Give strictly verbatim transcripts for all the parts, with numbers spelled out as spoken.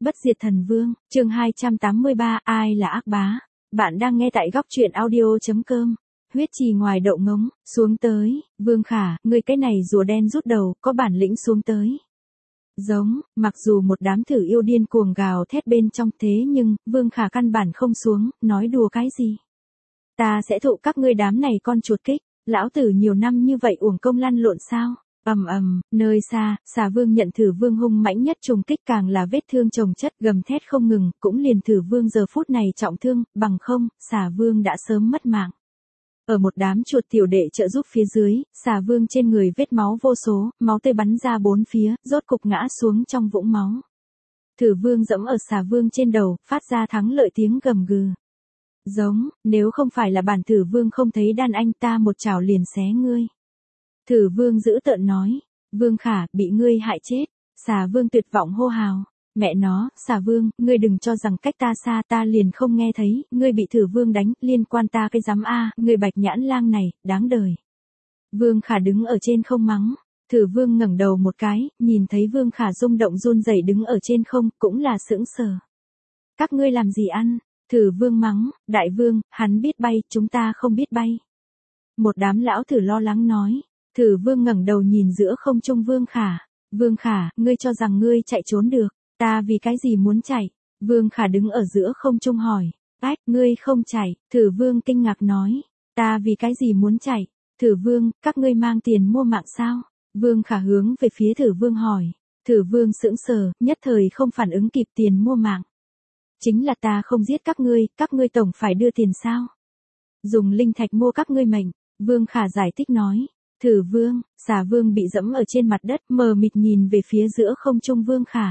Bất diệt thần vương, chương hai trăm tám mươi ba, ai là ác bá? Bạn đang nghe tại góc truyện audio.com. Huyết trì ngoài đậu ngống, xuống tới, Vương Khả, ngươi cái này rùa đen rút đầu, có bản lĩnh xuống tới. Giống, mặc dù một đám thử yêu điên cuồng gào thét bên trong thế nhưng, Vương Khả căn bản không xuống, nói đùa cái gì. Ta sẽ thụ các ngươi đám này con chuột kích, lão tử nhiều năm như vậy uổng công lăn lộn sao? Ầm ầm, nơi xa, Xà Vương nhận Thử Vương hung mãnh nhất trùng kích càng là vết thương chồng chất gầm thét không ngừng, cũng liền Thử Vương giờ phút này trọng thương, bằng không, Xà Vương đã sớm mất mạng. Ở một đám chuột tiểu đệ trợ giúp phía dưới, Xà Vương trên người vết máu vô số, máu tươi bắn ra bốn phía, rốt cục ngã xuống trong vũng máu. Thử Vương dẫm ở Xà Vương trên đầu, phát ra thắng lợi tiếng gầm gừ. Giống, nếu không phải là bản Thử Vương không thấy đàn anh ta một chảo liền xé ngươi. Thử Vương dữ tợn nói, Vương Khả, bị ngươi hại chết. Xà Vương tuyệt vọng hô hào, mẹ nó, Xà Vương, ngươi đừng cho rằng cách ta xa ta liền không nghe thấy, ngươi bị Thử Vương đánh, liên quan ta cái giám a, ngươi bạch nhãn lang này, đáng đời. Vương Khả đứng ở trên không mắng, Thử Vương ngẩng đầu một cái, nhìn thấy Vương Khả rung động run rẩy đứng ở trên không, cũng là sững sờ. Các ngươi làm gì ăn? Thử Vương mắng, Đại Vương, hắn biết bay, chúng ta không biết bay. Một đám lão thử lo lắng nói. Thử Vương ngẩng đầu nhìn giữa không trung Vương Khả. Vương Khả, ngươi cho rằng ngươi chạy trốn được, ta vì cái gì muốn chạy? Vương Khả đứng ở giữa không trung hỏi. Ách, ngươi không chạy, Thử Vương kinh ngạc nói. Ta vì cái gì muốn chạy? Thử Vương, các ngươi mang tiền mua mạng sao? Vương Khả hướng về phía Thử Vương hỏi. Thử Vương sững sờ, nhất thời không phản ứng kịp tiền mua mạng. Chính là ta không giết các ngươi, các ngươi tổng phải đưa tiền sao? Dùng linh thạch mua các ngươi mệnh, Vương Khả giải thích nói. Thử Vương, Xà Vương bị dẫm ở trên mặt đất, mờ mịt nhìn về phía giữa không trung Vương Khả.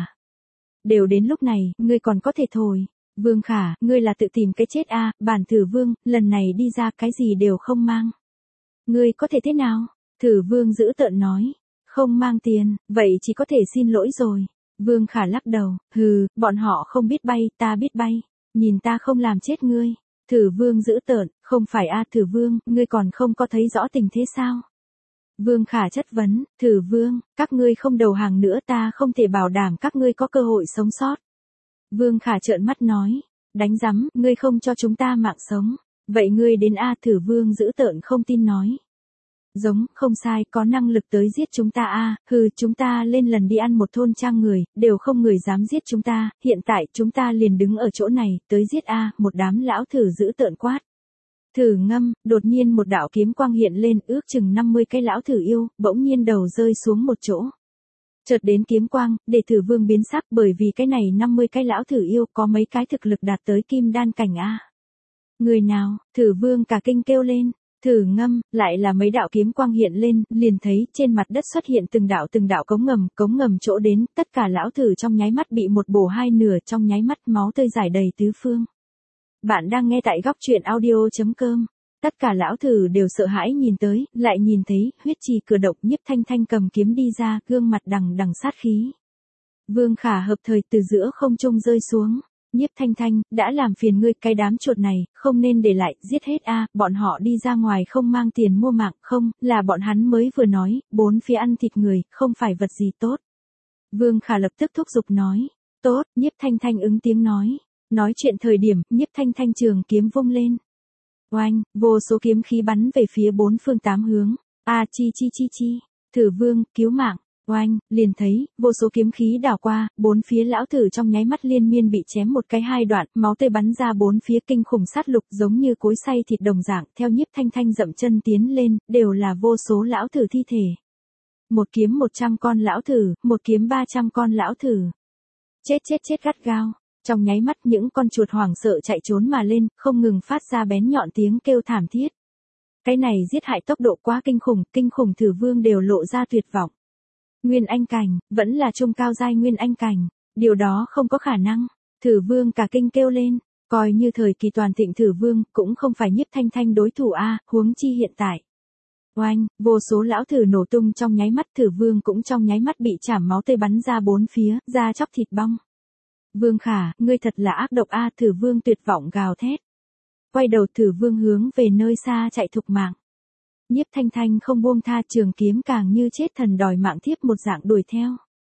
Đều đến lúc này, ngươi còn có thể thổi. Vương Khả, ngươi là tự tìm cái chết a, à, bản Thử Vương, lần này đi ra cái gì đều không mang. Ngươi có thể thế nào? Thử Vương dữ tợn nói. Không mang tiền, vậy chỉ có thể xin lỗi rồi. Vương Khả lắc đầu, hừ, bọn họ không biết bay, ta biết bay. Nhìn ta không làm chết ngươi. Thử Vương dữ tợn, không phải a à, Thử Vương, ngươi còn không có thấy rõ tình thế sao? Vương Khả chất vấn, Thử Vương, các ngươi không đầu hàng nữa ta không thể bảo đảm các ngươi có cơ hội sống sót. Vương Khả trợn mắt nói, đánh rắm, ngươi không cho chúng ta mạng sống. Vậy ngươi đến a à, Thử Vương dữ tợn không tin nói. Giống, không sai, có năng lực tới giết chúng ta a à, hừ, chúng ta lên lần đi ăn một thôn trang người, đều không người dám giết chúng ta, hiện tại chúng ta liền đứng ở chỗ này, tới giết a à, một đám lão thử dữ tợn quát. Thử Ngâm, đột nhiên một đạo kiếm quang hiện lên, ước chừng năm mươi cái lão thử yêu, bỗng nhiên đầu rơi xuống một chỗ. Chợt đến kiếm quang, để Thử Vương biến sắc bởi vì cái này năm mươi cái lão thử yêu có mấy cái thực lực đạt tới kim đan cảnh a. Người nào? Thử Vương cả kinh kêu lên. Thử Ngâm, lại là mấy đạo kiếm quang hiện lên, liền thấy trên mặt đất xuất hiện từng đạo từng đạo cống ngầm, cống ngầm chỗ đến, tất cả lão thử trong nháy mắt bị một bổ hai nửa, trong nháy mắt máu tươi rải đầy tứ phương. Bạn đang nghe tại góc truyện audio.com. Tất cả lão thử đều sợ hãi nhìn tới, lại nhìn thấy, huyết trì cửa động Nhiếp Thanh Thanh cầm kiếm đi ra, gương mặt đằng đằng sát khí. Vương Khả hợp thời từ giữa không trung rơi xuống. Nhiếp Thanh Thanh, đã làm phiền ngươi cái đám chuột này, không nên để lại, giết hết a, à, bọn họ đi ra ngoài không mang tiền mua mạng, không, là bọn hắn mới vừa nói, bốn phía ăn thịt người, không phải vật gì tốt. Vương Khả lập tức thúc giục nói, tốt, Nhiếp Thanh Thanh ứng tiếng nói. Nói chuyện thời điểm, Nhiếp Thanh Thanh trường kiếm vung lên. Oanh, vô số kiếm khí bắn về phía bốn phương tám hướng. A chi chi chi chi, Thử Vương, cứu mạng. Oanh, liền thấy, vô số kiếm khí đảo qua, bốn phía lão thử trong nháy mắt liên miên bị chém một cái hai đoạn, máu tươi bắn ra bốn phía kinh khủng sát lục giống như cối xay thịt đồng dạng, theo Nhiếp Thanh Thanh dậm chân tiến lên, đều là vô số lão thử thi thể. Một kiếm một trăm con lão thử, một kiếm ba trăm con lão thử. Chết chết chết gắt gao. Trong nháy mắt những con chuột hoảng sợ chạy trốn mà lên, không ngừng phát ra bén nhọn tiếng kêu thảm thiết. Cái này giết hại tốc độ quá kinh khủng, kinh khủng Thử Vương đều lộ ra tuyệt vọng. Nguyên Anh cảnh, vẫn là trung cao giai Nguyên Anh cảnh, điều đó không có khả năng. Thử Vương cả kinh kêu lên, coi như thời kỳ toàn thịnh Thử Vương, cũng không phải Nhiếp Thanh Thanh đối thủ a, huống chi hiện tại. Oanh, vô số lão thử nổ tung trong nháy mắt, Thử Vương cũng trong nháy mắt bị chảm máu tươi bắn ra bốn phía, da chóc thịt bong. Vương Khả, ngươi thật là ác độc a, à, Thử Vương tuyệt vọng gào thét. Quay đầu Thử Vương hướng về nơi xa chạy thục mạng. Nhiếp Thanh Thanh không buông tha, trường kiếm càng như chết thần đòi mạng thiếp một dạng đuổi theo.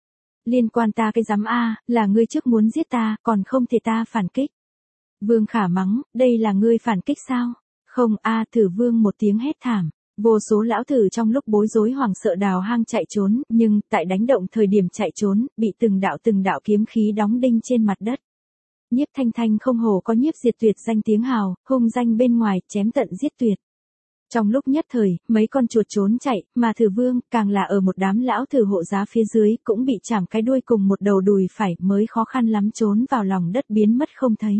liên quan ta cái rắm a, là ngươi trước muốn giết ta, còn không thể ta phản kích. Vương Khả mắng, đây là ngươi phản kích sao? Không a, Thử Vương một tiếng hét thảm. Vô số lão thử trong lúc bối rối hoảng sợ đào hang chạy trốn, nhưng tại đánh động thời điểm chạy trốn, bị từng đạo từng đạo kiếm khí đóng đinh trên mặt đất. Nhiếp Thanh Thanh không hổ có nhiếp diệt tuyệt danh tiếng hào, hung danh bên ngoài, chém tận giết tuyệt. Trong lúc nhất thời, mấy con chuột trốn chạy, mà Thử Vương, càng là ở một đám lão thử hộ giá phía dưới, cũng bị chảm cái đuôi cùng một đầu đùi phải, mới khó khăn lắm trốn vào lòng đất biến mất không thấy.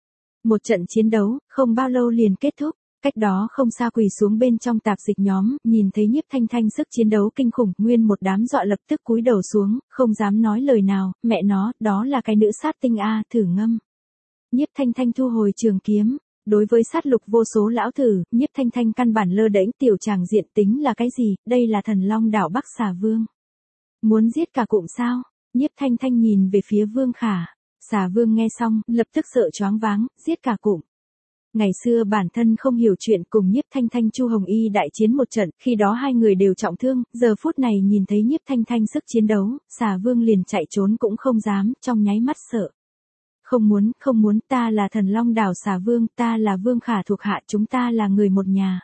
Một trận chiến đấu, không bao lâu liền kết thúc. Cách đó không xa quỳ xuống bên trong tạp dịch nhóm, nhìn thấy Nhiếp Thanh Thanh sức chiến đấu kinh khủng, nguyên một đám dọa lập tức cúi đầu xuống, không dám nói lời nào, mẹ nó, đó là cái nữ sát tinh a, thử ngâm. Nhiếp Thanh Thanh thu hồi trường kiếm, đối với sát lục vô số lão thử, Nhiếp Thanh Thanh căn bản lơ đễnh, tiểu tràng diện tính là cái gì, đây là Thần Long đảo Bắc Xà Vương. Muốn giết cả cụm sao? Nhiếp Thanh Thanh nhìn về phía Vương Khả. Xà Vương nghe xong, lập tức sợ choáng váng, giết cả cụm. Ngày xưa bản thân không hiểu chuyện, cùng Nhiếp Thanh Thanh Chu Hồng Y đại chiến một trận, khi đó hai người đều trọng thương, giờ phút này nhìn thấy Nhiếp Thanh Thanh sức chiến đấu, Xà Vương liền chạy trốn cũng không dám, trong nháy mắt sợ. Không muốn, không muốn, ta là Thần Long đảo Xà Vương, ta là Vương Khả thuộc hạ, chúng ta là người một nhà.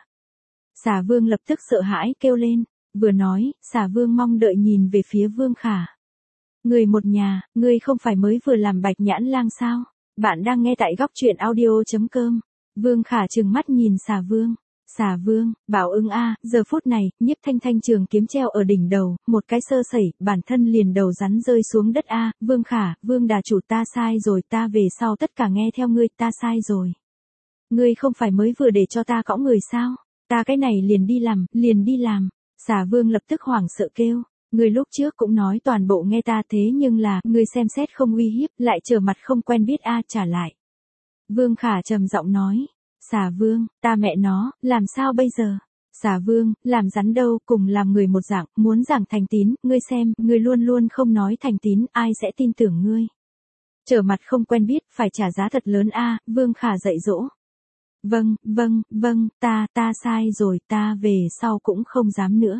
Xà Vương lập tức sợ hãi kêu lên, vừa nói, Xà Vương mong đợi nhìn về phía Vương Khả. Người một nhà, ngươi không phải mới vừa làm Bạch Nhãn Lang sao? Bạn đang nghe tại góc truyện audio chấm com. Vương Khả trừng mắt nhìn Xà Vương. Xà Vương, bảo ứng a, giờ phút này, Nhiếp Thanh Thanh trường kiếm treo ở đỉnh đầu, một cái sơ sẩy, bản thân liền đầu rắn rơi xuống đất a, Vương Khả, Vương đà chủ ta sai rồi, ta về sau tất cả nghe theo ngươi, ta sai rồi. Ngươi không phải mới vừa để cho ta cõng người sao? Ta cái này liền đi làm, liền đi làm. Xà Vương lập tức hoảng sợ kêu. Ngươi lúc trước cũng nói toàn bộ nghe ta, thế nhưng là, ngươi xem xét không uy hiếp, lại trở mặt không quen biết a, trả lại. Vương Khả trầm giọng nói. Xà Vương, ta mẹ nó, làm sao bây giờ? Xà Vương, làm rắn đâu, cùng làm người một dạng, muốn giảng thành tín, ngươi xem, ngươi luôn luôn không nói thành tín, ai sẽ tin tưởng ngươi? Trở mặt không quen biết, phải trả giá thật lớn a, Vương Khả dạy dỗ. Vâng, vâng, vâng, ta, ta sai rồi, ta về sau cũng không dám nữa.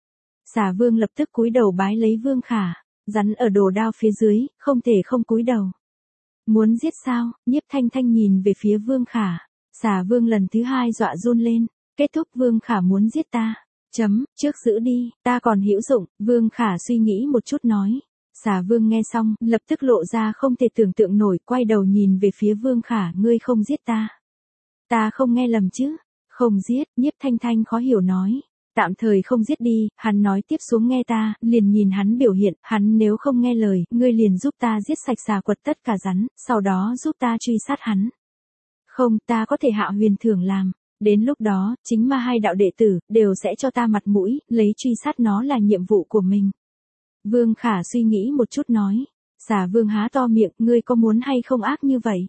Xà Vương lập tức cúi đầu bái lấy Vương Khả, rắn ở đồ đao phía dưới, không thể không cúi đầu. Muốn giết sao? Nhiếp Thanh Thanh nhìn về phía Vương Khả. Xà Vương lần thứ hai dọa run lên, kết thúc Vương Khả muốn giết ta. Chấm, trước giữ đi, ta còn hữu dụng, Vương Khả suy nghĩ một chút nói. Xà Vương nghe xong, lập tức lộ ra không thể tưởng tượng nổi, quay đầu nhìn về phía Vương Khả, ngươi không giết ta. Ta không nghe lầm chứ? Không giết, Nhiếp Thanh Thanh khó hiểu nói. Tạm thời không giết đi, hắn nói tiếp xuống nghe ta, liền nhìn hắn biểu hiện, hắn nếu không nghe lời, ngươi liền giúp ta giết sạch xà quật tất cả rắn, sau đó giúp ta truy sát hắn. Không, ta có thể hạ huyền thưởng làm, đến lúc đó, chính ma hai đạo đệ tử, đều sẽ cho ta mặt mũi, lấy truy sát nó là nhiệm vụ của mình. Vương Khả suy nghĩ một chút nói, Xà Vương há to miệng, ngươi có muốn hay không ác như vậy?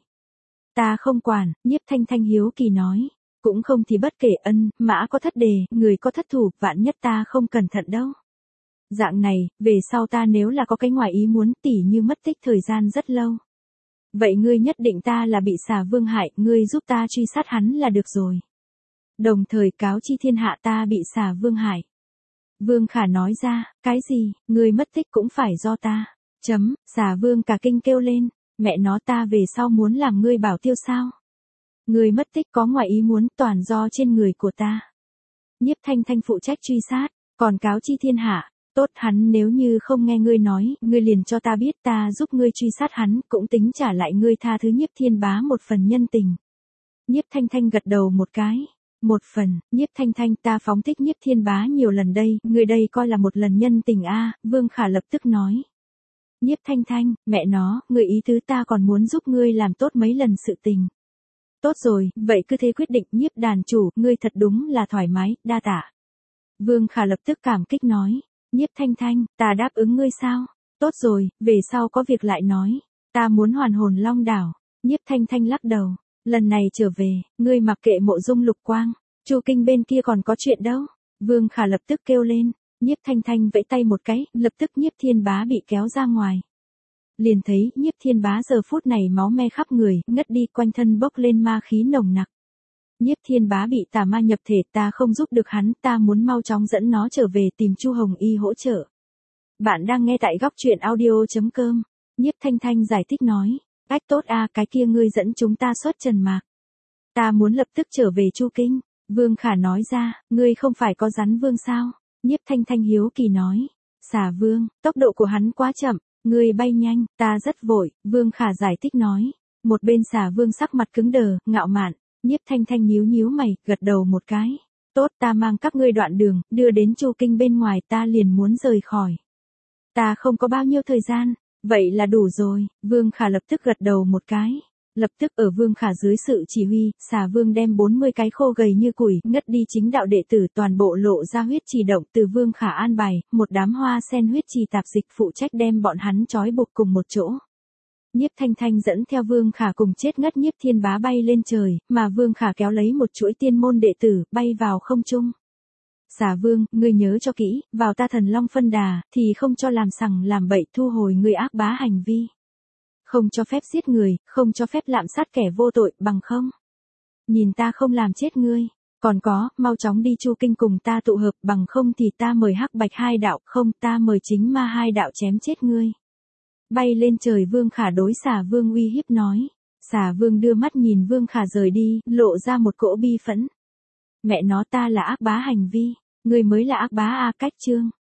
Ta không quản, Nhiếp Thanh Thanh hiếu kỳ nói. Cũng không thì bất kể, ân, mã có thất đề, người có thất thủ, vạn nhất ta không cẩn thận đâu. Dạng này, về sau ta nếu là có cái ngoài ý muốn, tỉ như mất tích thời gian rất lâu. Vậy ngươi nhất định ta là bị Xà Vương hại, ngươi giúp ta truy sát hắn là được rồi. Đồng thời cáo chi thiên hạ ta bị Xà Vương hại. Vương Khả nói ra, cái gì, ngươi mất tích cũng phải do ta. Chấm, Xà Vương cả kinh kêu lên, mẹ nó, ta về sau muốn làm ngươi bảo tiêu sao? Người mất tích có ngoại ý muốn, toàn do trên người của ta. Nhiếp Thanh Thanh phụ trách truy sát, còn cáo chi thiên hạ, tốt, hắn nếu như không nghe ngươi nói, ngươi liền cho ta biết, ta giúp ngươi truy sát hắn, cũng tính trả lại ngươi tha thứ Nhiếp Thiên Bá một phần nhân tình. Nhiếp Thanh Thanh gật đầu một cái, một phần, Nhiếp Thanh Thanh, ta phóng thích Nhiếp Thiên Bá nhiều lần đây, ngươi đây coi là một lần nhân tình a, Vương Khả lập tức nói. Nhiếp Thanh Thanh, mẹ nó, ngươi ý tứ ta còn muốn giúp ngươi làm tốt mấy lần sự tình. Tốt rồi, vậy cứ thế quyết định, Nhiếp đàn chủ, ngươi thật đúng là thoải mái, đa tạ. Vương Khả lập tức cảm kích nói, Nhiếp Thanh Thanh, ta đáp ứng ngươi sao? Tốt rồi, về sau có việc lại nói, ta muốn hoàn hồn Long đảo. Nhiếp Thanh Thanh lắc đầu, lần này trở về, ngươi mặc kệ Mộ Dung Lục Quang, Chu Kinh bên kia còn có chuyện đâu. Vương Khả lập tức kêu lên, Nhiếp Thanh Thanh vẫy tay một cái, lập tức Nhiếp Thiên Bá bị kéo ra ngoài. Liền thấy, Nhiếp Thiên Bá giờ phút này máu me khắp người, ngất đi, quanh thân bốc lên ma khí nồng nặc. Nhiếp Thiên Bá bị tà ma nhập thể, ta không giúp được hắn, ta muốn mau chóng dẫn nó trở về tìm Chu Hồng Y hỗ trợ. Bạn đang nghe tại góc truyện audio.com. Nhiếp Thanh Thanh giải thích nói. Cách tốt a, cái kia ngươi dẫn chúng ta xuất Trần Mạc. Ta muốn lập tức trở về Chu Kinh. Vương Khả nói ra, ngươi không phải có rắn vương sao? Nhiếp Thanh Thanh hiếu kỳ nói. Xà vương, tốc độ của hắn quá chậm, ngươi bay nhanh, ta rất vội, Vương Khả giải thích nói. Một bên xà vương sắc mặt cứng đờ, ngạo mạn, Nhiếp Thanh Thanh nhíu nhíu mày, gật đầu một cái. Tốt, ta mang các ngươi đoạn đường, đưa đến Chu Kinh bên ngoài, ta liền muốn rời khỏi. Ta không có bao nhiêu thời gian, vậy là đủ rồi, Vương Khả lập tức gật đầu một cái. Lập tức ở Vương Khả dưới sự chỉ huy, xà vương đem bốn mươi cái khô gầy như củi, ngất đi chính đạo đệ tử toàn bộ lộ ra huyết trì động từ Vương Khả an bài, một đám hoa sen huyết trì tạp dịch phụ trách đem bọn hắn trói buộc cùng một chỗ. Nhiếp Thanh Thanh dẫn theo Vương Khả cùng chết ngất Nhiếp Thiên Bá bay lên trời, mà Vương Khả kéo lấy một chuỗi tiên môn đệ tử, bay vào không trung. Xà vương, ngươi nhớ cho kỹ, vào ta Thần Long phân đà, thì không cho làm sằng làm bậy, thu hồi ngươi ác bá hành vi. Không cho phép giết người, không cho phép lạm sát kẻ vô tội, bằng không. Nhìn ta không làm chết ngươi. Còn có, mau chóng đi Chu Kinh cùng ta tụ hợp, bằng không thì ta mời Hắc Bạch hai đạo, không, ta mời chính ma hai đạo chém chết ngươi. Bay lên trời Vương Khả đối xà vương uy hiếp nói. Xà vương đưa mắt nhìn Vương Khả rời đi, lộ ra một cỗ bi phẫn. Mẹ nó, ta là ác bá hành vi, ngươi mới là ác bá a. Cách chương.